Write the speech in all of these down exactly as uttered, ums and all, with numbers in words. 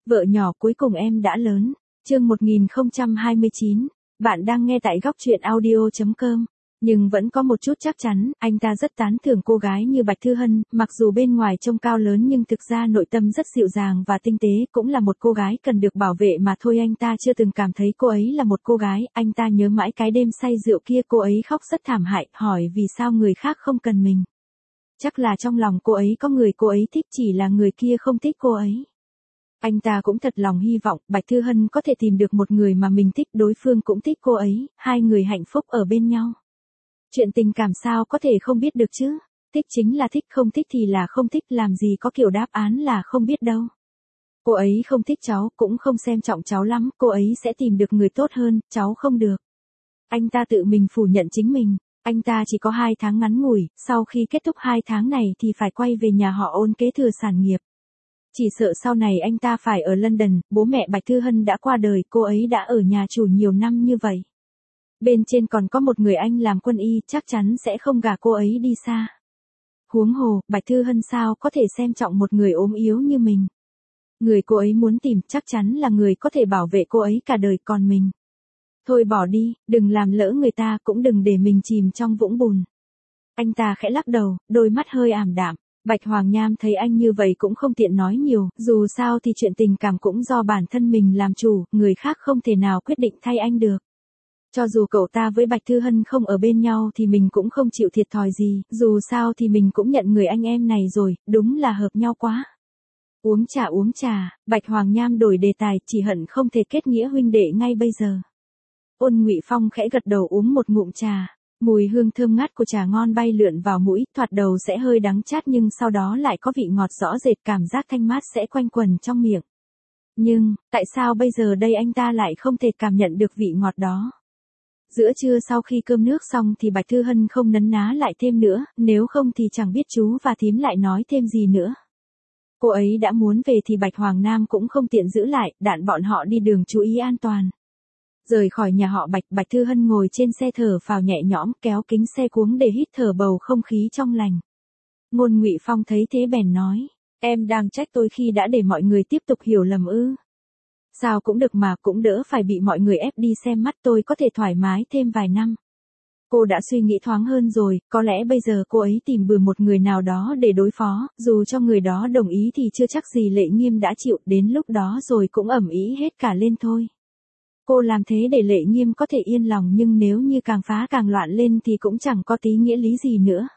Vợ nhỏ cuối cùng em đã lớn. Chương một nghìn không trăm hai mươi chín. Bạn đang nghe tại góc truyện audio chấm com. Nhưng vẫn có một chút chắc chắn, anh ta rất tán thưởng cô gái như Bạch Thư Hân, mặc dù bên ngoài trông cao lớn nhưng thực ra nội tâm rất dịu dàng và tinh tế, cũng là một cô gái cần được bảo vệ mà thôi. Anh ta chưa từng cảm thấy cô ấy là một cô gái, anh ta nhớ mãi cái đêm say rượu kia cô ấy khóc rất thảm hại, hỏi vì sao người khác không cần mình. Chắc là trong lòng cô ấy có người cô ấy thích, chỉ là người kia không thích cô ấy. Anh ta cũng thật lòng hy vọng Bạch Thư Hân có thể tìm được một người mà mình thích, đối phương cũng thích cô ấy, hai người hạnh phúc ở bên nhau. Chuyện tình cảm sao có thể không biết được chứ? Thích chính là thích, không thích thì là không thích, làm gì có kiểu đáp án là không biết đâu. Cô ấy không thích cháu, cũng không xem trọng cháu lắm, cô ấy sẽ tìm được người tốt hơn, cháu không được. Anh ta tự mình phủ nhận chính mình. Anh ta chỉ có hai tháng ngắn ngủi, sau khi kết thúc hai tháng này thì phải quay về nhà họ ôn kế thừa sản nghiệp. Chỉ sợ sau này anh ta phải ở London, bố mẹ Bạch Thư Hân đã qua đời, cô ấy đã ở nhà chủ nhiều năm như vậy. Bên trên còn có một người anh làm quân y, chắc chắn sẽ không gả cô ấy đi xa. Huống hồ, Bạch Thư Hân sao có thể xem trọng một người ốm yếu như mình. Người cô ấy muốn tìm chắc chắn là người có thể bảo vệ cô ấy cả đời, còn mình. Thôi bỏ đi, đừng làm lỡ người ta, cũng đừng để mình chìm trong vũng bùn. Anh ta khẽ lắc đầu, đôi mắt hơi ảm đạm. Bạch Hoàng Nham thấy anh như vậy cũng không tiện nói nhiều, dù sao thì chuyện tình cảm cũng do bản thân mình làm chủ, người khác không thể nào quyết định thay anh được. Cho dù cậu ta với Bạch Thư Hân không ở bên nhau thì mình cũng không chịu thiệt thòi gì, dù sao thì mình cũng nhận người anh em này rồi, đúng là hợp nhau quá. Uống trà uống trà, Bạch Hoàng Nham đổi đề tài, chỉ hận không thể kết nghĩa huynh đệ ngay bây giờ. Ôn Ngụy Phong khẽ gật đầu uống một ngụm trà. Mùi hương thơm ngát của trà ngon bay lượn vào mũi, thoạt đầu sẽ hơi đắng chát nhưng sau đó lại có vị ngọt rõ rệt, cảm giác thanh mát sẽ quanh quẩn trong miệng. Nhưng, tại sao bây giờ đây anh ta lại không thể cảm nhận được vị ngọt đó? Giữa trưa sau khi cơm nước xong thì Bạch Thư Hân không nấn ná lại thêm nữa, nếu không thì chẳng biết chú và thím lại nói thêm gì nữa. Cô ấy đã muốn về thì Bạch Hoàng Nam cũng không tiện giữ lại, đạn bọn họ đi đường chú ý an toàn. Rời khỏi nhà họ Bạch, Bạch Thư Hân ngồi trên xe thở phào nhẹ nhõm, kéo kính xe cuống để hít thở bầu không khí trong lành. Ngôn Ngụy Phong thấy thế bèn nói, em đang trách tôi khi đã để mọi người tiếp tục hiểu lầm ư? Sao cũng được mà, cũng đỡ phải bị mọi người ép đi xem mắt, tôi có thể thoải mái thêm vài năm. Cô đã suy nghĩ thoáng hơn rồi, có lẽ bây giờ cô ấy tìm bừa một người nào đó để đối phó, dù cho người đó đồng ý thì chưa chắc gì Lệ Nghiêm đã chịu, đến lúc đó rồi cũng ầm ĩ hết cả lên thôi. Cô làm thế để Lệ Nghiêm có thể yên lòng, nhưng nếu như càng phá càng loạn lên thì cũng chẳng có tí nghĩa lý gì nữa.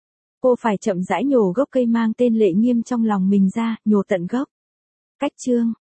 Cô phải chậm rãi nhổ gốc cây mang tên Lệ Nghiêm trong lòng mình ra, nhổ tận gốc. Cách chương